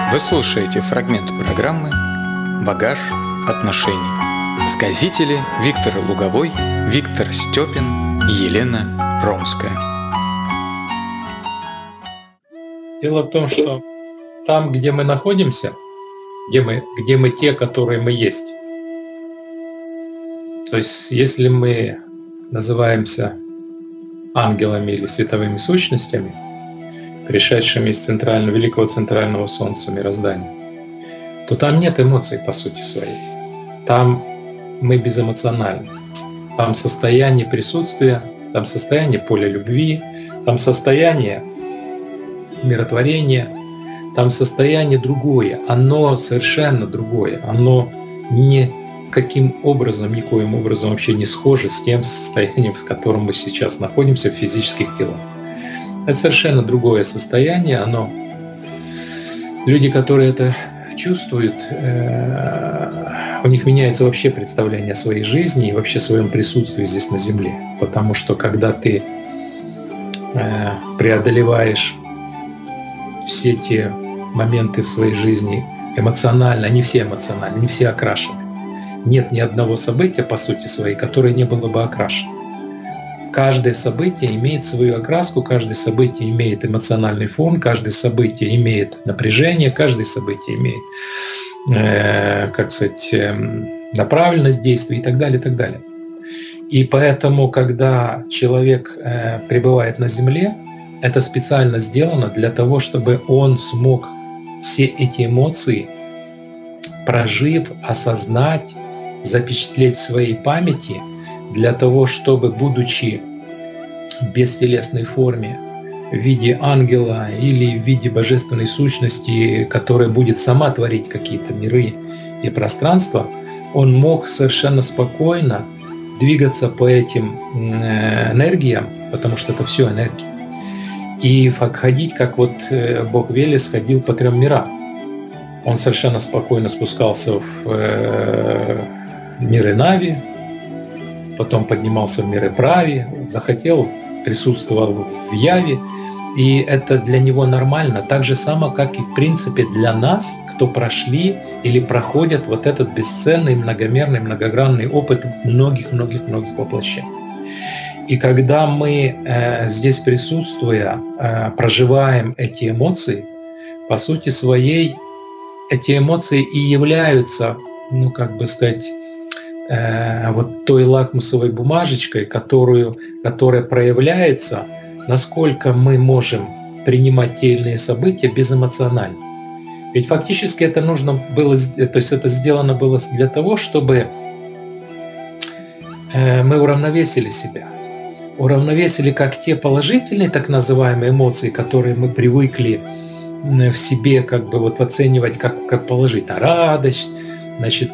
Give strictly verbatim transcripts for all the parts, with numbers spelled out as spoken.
Вы слушаете фрагмент программы «Багаж отношений». Сказители Виктор Луговой, Виктор Степин и Елена Ромская. Дело в том, что там, где мы находимся, где мы, где мы те, которые мы есть. То есть, если мы называемся ангелами или световыми сущностями, пришедшими из центрального, великого центрального солнца мироздания, то там нет эмоций по сути своей. Там мы безэмоциональны. Там состояние присутствия, там состояние поля любви, там состояние миротворения, там состояние другое. Оно совершенно другое. Оно никаким образом, никоим образом вообще не схоже с тем состоянием, в котором мы сейчас находимся в физических телах. Это совершенно другое состояние. Оно... Люди, которые это чувствуют, э... у них меняется вообще представление о своей жизни и вообще о своем присутствии здесь на Земле. Потому что когда ты э... преодолеваешь все те моменты в своей жизни эмоционально, они все эмоциональны, не все окрашены. Нет ни одного события по сути своей, которое не было бы окрашено. Каждое событие имеет свою окраску, каждое событие имеет эмоциональный фон, каждое событие имеет напряжение, каждое событие имеет, э, как сказать, э, направленность действий и так далее, и так далее. И поэтому, когда человек э, пребывает на Земле, это специально сделано для того, чтобы он смог все эти эмоции, прожив, осознать, запечатлеть в своей памяти, для того, чтобы, будучи в бестелесной форме, в виде ангела или в виде божественной сущности, которая будет сама творить какие-то миры и пространства, он мог совершенно спокойно двигаться по этим энергиям, потому что это все энергия, и ходить, как вот Бог Велес ходил по трем мирам. Он совершенно спокойно спускался в миры Нави, потом поднимался в миры Прави, захотел, присутствовал в Яве, и это для него нормально, так же само, как и в принципе для нас, кто прошли или проходят вот этот бесценный, многомерный, многогранный опыт многих-многих-многих воплощений. И когда мы э, здесь присутствуя, э, проживаем эти эмоции, по сути своей, эти эмоции и являются, ну как бы сказать, вот той лакмусовой бумажечкой, которую, которая проявляется, насколько мы можем принимать те или иные события безэмоционально. Ведь фактически это нужно было, то есть это сделано было для того, чтобы мы уравновесили себя. Уравновесили как те положительные, так называемые эмоции, которые мы привыкли в себе как бы вот оценивать как, как положительно. Радость, значит,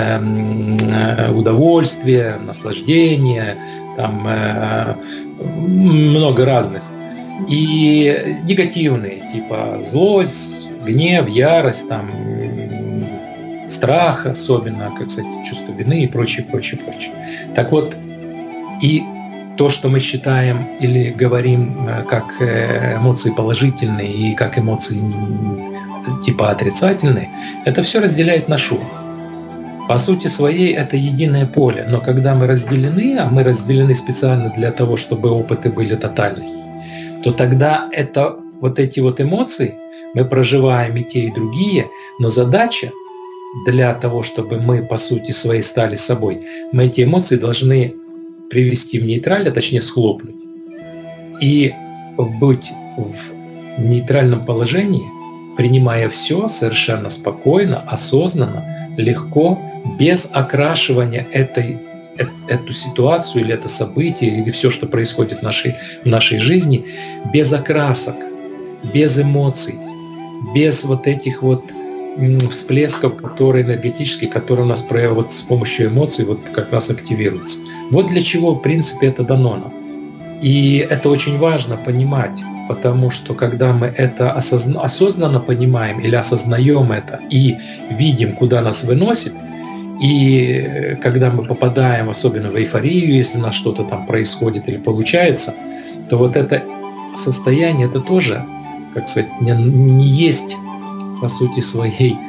удовольствие, наслаждение, там много разных. И негативные, типа злость, гнев, ярость, там, страх особенно, как, кстати, чувство вины и прочее, прочее, прочее. Так вот, и то, что мы считаем или говорим как эмоции положительные и как эмоции типа отрицательные, это все разделяет наш ум. По сути своей это единое поле, но когда мы разделены, а мы разделены специально для того, чтобы опыты были тотальные, то тогда это, вот эти вот эмоции мы проживаем и те, и другие, но задача для того, чтобы мы по сути своей стали собой, мы эти эмоции должны привести в нейтраль, а точнее схлопнуть, и быть в нейтральном положении, принимая все совершенно спокойно, осознанно, легко, без окрашивания этой, э, эту ситуацию или это событие, или все, что происходит в нашей, в нашей жизни, без окрасок, без эмоций, без вот этих вот всплесков, которые энергетические, которые у нас вот с помощью эмоций вот как раз активируются. Вот для чего, в принципе, это дано нам. И это очень важно понимать, потому что когда мы это осозна- осознанно понимаем или осознаем это и видим, куда нас выносит, и когда мы попадаем особенно в эйфорию, если у нас что-то там происходит или получается, то вот это состояние, это тоже, как сказать, не, не есть по сути своей,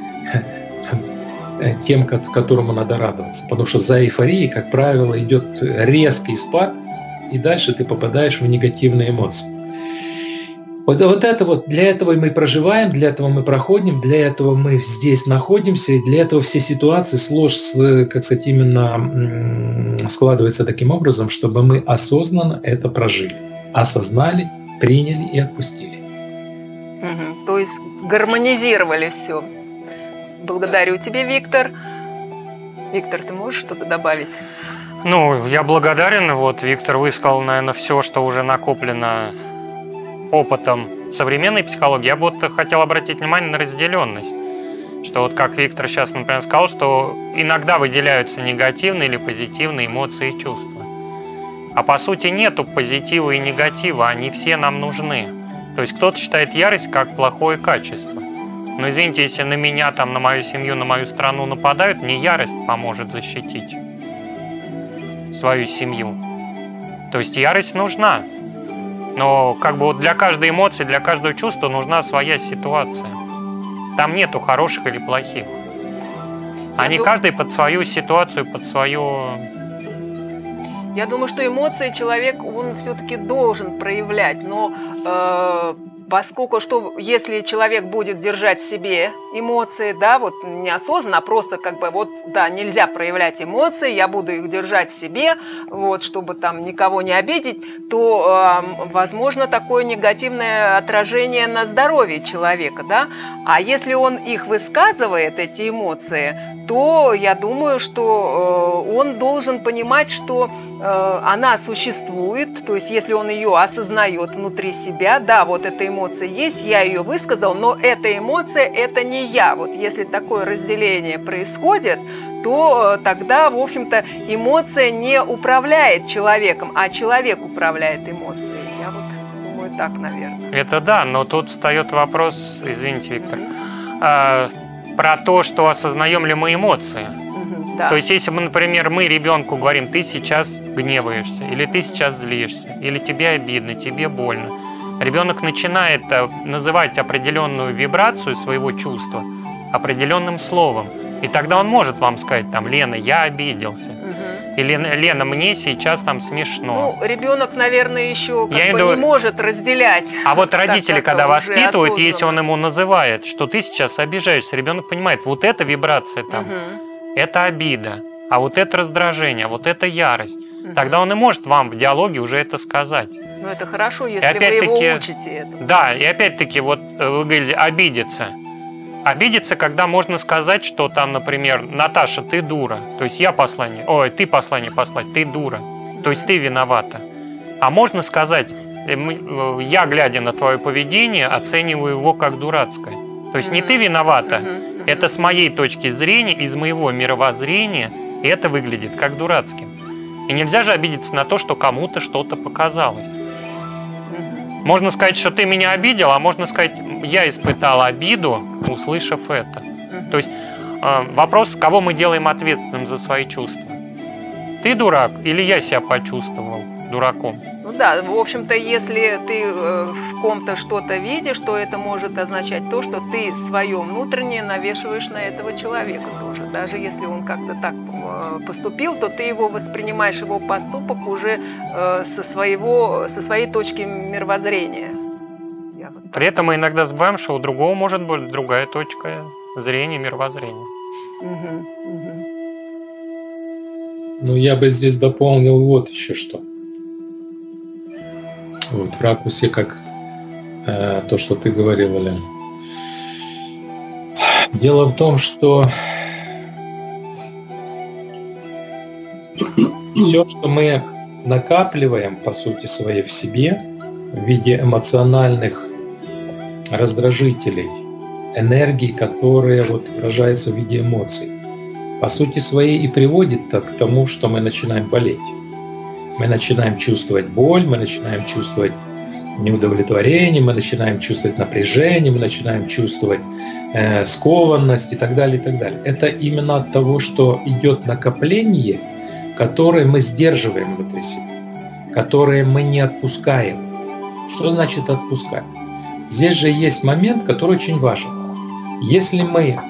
тем, которому надо радоваться. Потому что за эйфорией, как правило, идет резкий спад, и дальше ты попадаешь в негативные эмоции. Вот, вот это вот, для этого мы проживаем, для этого мы проходим, для этого мы здесь находимся, и для этого все ситуации сложно, как сказать, именно складываются таким образом, чтобы мы осознанно это прожили, осознали, приняли и отпустили. Угу. То есть гармонизировали все. Благодарю тебя, Виктор. Виктор, ты можешь что-то добавить? Ну, я благодарен. Вот Виктор высказал, наверное, все, что уже накоплено опытом современной психологии. Я бы вот хотел обратить внимание на разделенность. Что вот как Виктор сейчас, например, сказал, что иногда выделяются негативные или позитивные эмоции и чувства. А по сути нету позитива и негатива, они все нам нужны. То есть кто-то считает ярость как плохое качество. Но извините, если на меня, там, на мою семью, на мою страну нападают, мне ярость поможет защитить свою семью. То есть ярость нужна. Но как бы вот для каждой эмоции, для каждого чувства нужна своя ситуация. Там нету хороших или плохих. Они дум... каждый под свою ситуацию, под свое... Я думаю, что эмоции человек, он все-таки должен проявлять, но э, поскольку, что если человек будет держать в себе эмоции, да, вот неосознанно, а просто как бы вот, да, нельзя проявлять эмоции, я буду их держать в себе, вот, чтобы там никого не обидеть, то, э, возможно, такое негативное отражение на здоровье человека, да, а если он их высказывает, эти эмоции, то я думаю, что э, он должен понимать, что э, она существует, то есть если он ее осознает внутри себя, да, вот эта эмоция есть, я ее высказал, но эта эмоция – это не я. Вот если такое разделение происходит, то э, тогда, в общем-то, эмоция не управляет человеком, а человек управляет эмоцией. Я вот думаю так, наверное. Это да, но тут встает вопрос, извините, Виктор, а, про то, что осознаем ли мы эмоции. Угу, да. То есть, если мы, например, мы ребенку говорим, ты сейчас гневаешься, или ты сейчас злишься, или тебе обидно, тебе больно, ребенок начинает называть определенную вибрацию своего чувства определенным словом. И тогда он может вам сказать, там, Лена, я обиделся. Угу. Или Лена, мне сейчас там смешно. Ну, ребенок, наверное, еще как я бы иду... не может разделять. А вот родители, так, когда воспитывают, осознанно. если он ему называет, что ты сейчас обижаешься, ребенок понимает, вот эта вибрация там, угу. это обида, а вот это раздражение, а вот это ярость. Угу. Тогда он и может вам в диалоге уже это сказать. Ну, это хорошо, если вы его учите этому. Да, и опять-таки, вот вы говорили, обидеться. Обидеться, когда можно сказать, что там, например, Наташа, ты дура. То есть я послание, ой, ты послание послать, ты дура. То есть ты виновата. А можно сказать, я, глядя на твое поведение, оцениваю его как дурацкое. То есть не ты виновата, это с моей точки зрения, из моего мировоззрения, и это выглядит как дурацким. И нельзя же обидеться на то, что кому-то что-то показалось. Можно сказать, что ты меня обидел, а можно сказать, я испытал обиду, услышав это. Mm-hmm. То есть э, вопрос, кого мы делаем ответственным за свои чувства. Ты дурак или я себя почувствовал дураком? Ну да, в общем-то, если ты э, в ком-то что-то видишь, то это может означать то, что ты свое внутреннее навешиваешь на этого человека тоже. Даже если он как-то так э, поступил, то ты его воспринимаешь, его поступок уже э, со, своего, со своей точки мировоззрения. Вот При этом мы иногда забываем, что у другого может быть другая точка зрения, мировоззрения. Угу, угу. Ну, я бы здесь дополнил вот еще что. Вот в ракурсе, как э, то, что ты говорила, Лен. Дело в том, что все, что мы накапливаем, по сути своей, в себе, в виде эмоциональных раздражителей, энергии, которые вот выражаются в виде эмоций, по сути своей и приводит к тому, что мы начинаем болеть. Мы начинаем чувствовать боль, мы начинаем чувствовать неудовлетворение, мы начинаем чувствовать напряжение, мы начинаем чувствовать э, скованность и так далее, и так далее. Это именно от того, что идет накопление, которое мы сдерживаем внутри себя, которое мы не отпускаем. Что значит отпускать? Здесь же есть момент, который очень важен. Если мы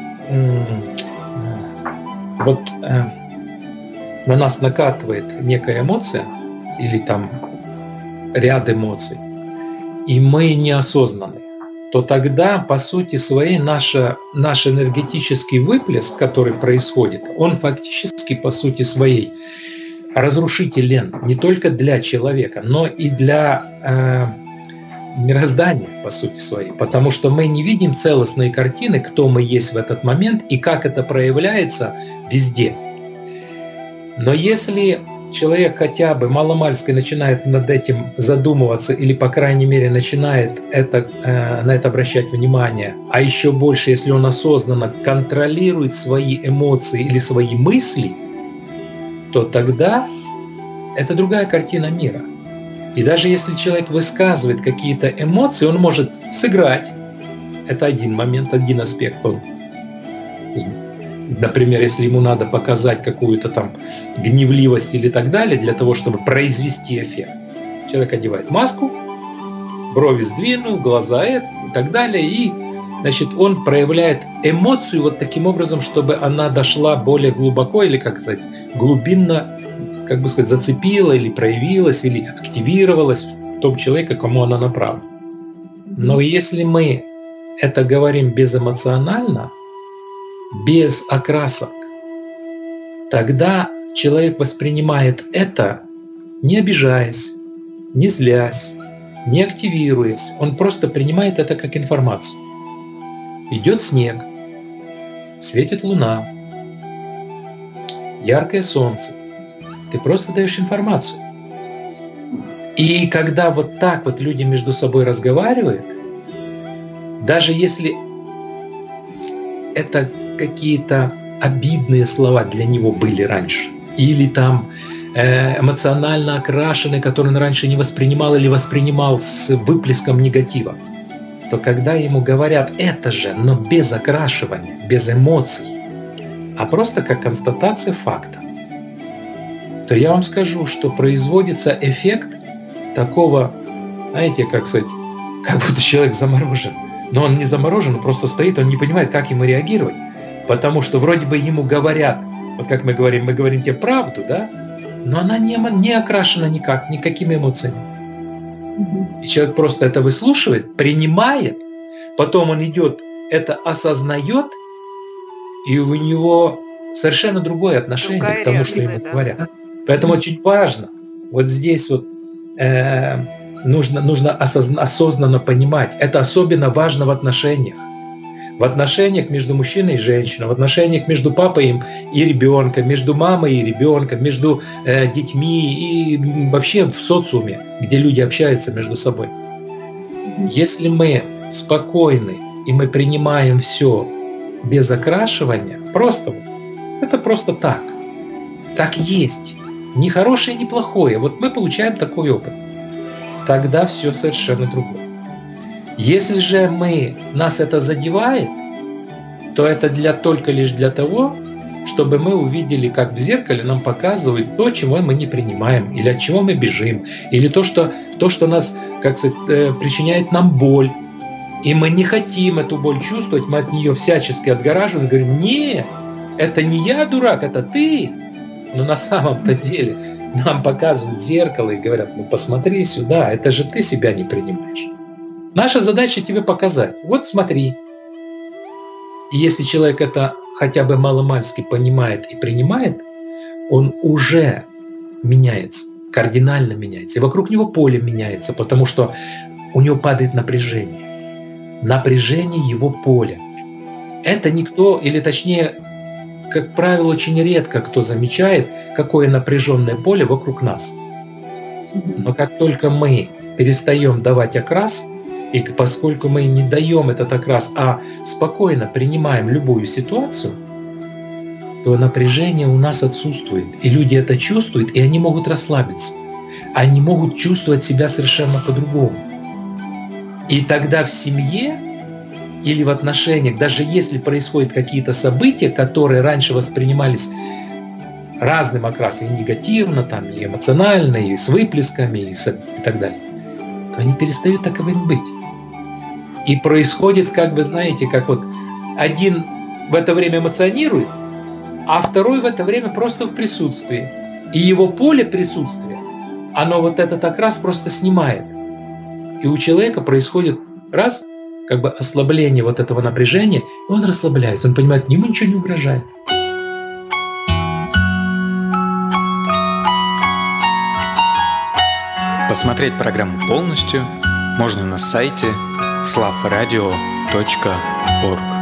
вот на нас накатывает некая эмоция или там ряд эмоций, и мы неосознаны, то тогда, по сути своей, наша, наш энергетический выплеск, который происходит, он фактически, по сути своей, разрушителен не только для человека, но и для э, мироздания, по сути своей. Потому что мы не видим целостной картины, кто мы есть в этот момент и как это проявляется везде. Но если человек хотя бы маломальски начинает над этим задумываться или, по крайней мере, начинает это, э, на это обращать внимание, а еще больше, если он осознанно контролирует свои эмоции или свои мысли, то тогда это другая картина мира. И даже если человек высказывает какие-то эмоции, он может сыграть. Это один момент, один аспект. Он, например, если ему надо показать какую-то там гневливость или так далее, для того, чтобы произвести эффект. Человек одевает маску, брови сдвинул, глаза и так далее, и значит, он проявляет эмоцию вот таким образом, чтобы она дошла более глубоко или, как сказать, глубинно, как бы сказать, зацепила или проявилась, или активировалась в том человеке, кому она направлена. Но если мы это говорим безэмоционально, без окрасок, тогда человек воспринимает это, не обижаясь, не злясь, не активируясь. Он просто принимает это как информацию. Идет снег, светит луна, яркое солнце. Ты просто даешь информацию. И когда вот так вот люди между собой разговаривают, даже если это какие-то обидные слова для него были раньше, или там эмоционально окрашенные, которые он раньше не воспринимал или воспринимал с выплеском негатива, то когда ему говорят это же, но без окрашивания, без эмоций, а просто как констатация факта, то я вам скажу, что производится эффект такого, знаете, как сказать, как будто человек заморожен. Но он не заморожен, он просто стоит, он не понимает, как ему реагировать. Потому что вроде бы ему говорят, вот как мы говорим, мы говорим тебе правду, да? Но она не, не окрашена никак, никакими эмоциями. И человек просто это выслушивает, принимает, потом он идет, это осознает, и у него совершенно другое отношение Другая к тому, реакция, что ему да? говорят. Поэтому очень важно, вот здесь вот э, нужно, нужно осозна, осознанно понимать, это особенно важно в отношениях. В отношениях между мужчиной и женщиной, в отношениях между папой и ребенком, между мамой и ребенком, между э, детьми и вообще в социуме, где люди общаются между собой. Если мы спокойны и мы принимаем все без окрашивания, просто это просто так, так есть. Ни хорошее, ни плохое. Вот мы получаем такой опыт. Тогда все совершенно другое. Если же мы, нас это задевает, то это для, только лишь для того, чтобы мы увидели, как в зеркале нам показывают то, чего мы не принимаем, или от чего мы бежим, или то, что, то, что нас, как сказать, причиняет нам боль. И мы не хотим эту боль чувствовать, мы от нее всячески отгораживаем и говорим: нет, это не я дурак, это ты. Но на самом-то деле нам показывают зеркало и говорят: ну посмотри сюда, это же ты себя не принимаешь. Наша задача тебе показать. Вот смотри. И если человек это хотя бы маломальски понимает и принимает, он уже меняется, кардинально меняется. И вокруг него поле меняется, потому что у него падает напряжение. Напряжение его поля. Это никто, или точнее, как правило, очень редко кто замечает, какое напряженное поле вокруг нас. Но как только мы перестаем давать окрас, и поскольку мы не даем этот окрас, а спокойно принимаем любую ситуацию, то напряжение у нас отсутствует. И люди это чувствуют, и они могут расслабиться. Они могут чувствовать себя совершенно по-другому. И тогда в семье или в отношениях, даже если происходят какие-то события, которые раньше воспринимались разным окрасом, и негативно, там, и эмоционально, и с выплесками, и, с, и так далее, то они перестают таковыми быть. И происходит, как бы, знаете, как вот один в это время эмоционирует, а второй в это время просто в присутствии. И его поле присутствия, оно вот этот окрас просто снимает. И у человека происходит раз, как бы ослабление вот этого напряжения, и он расслабляется, он понимает, ему ничего не угрожает. Посмотреть программу полностью можно на сайте слав радио точка орг.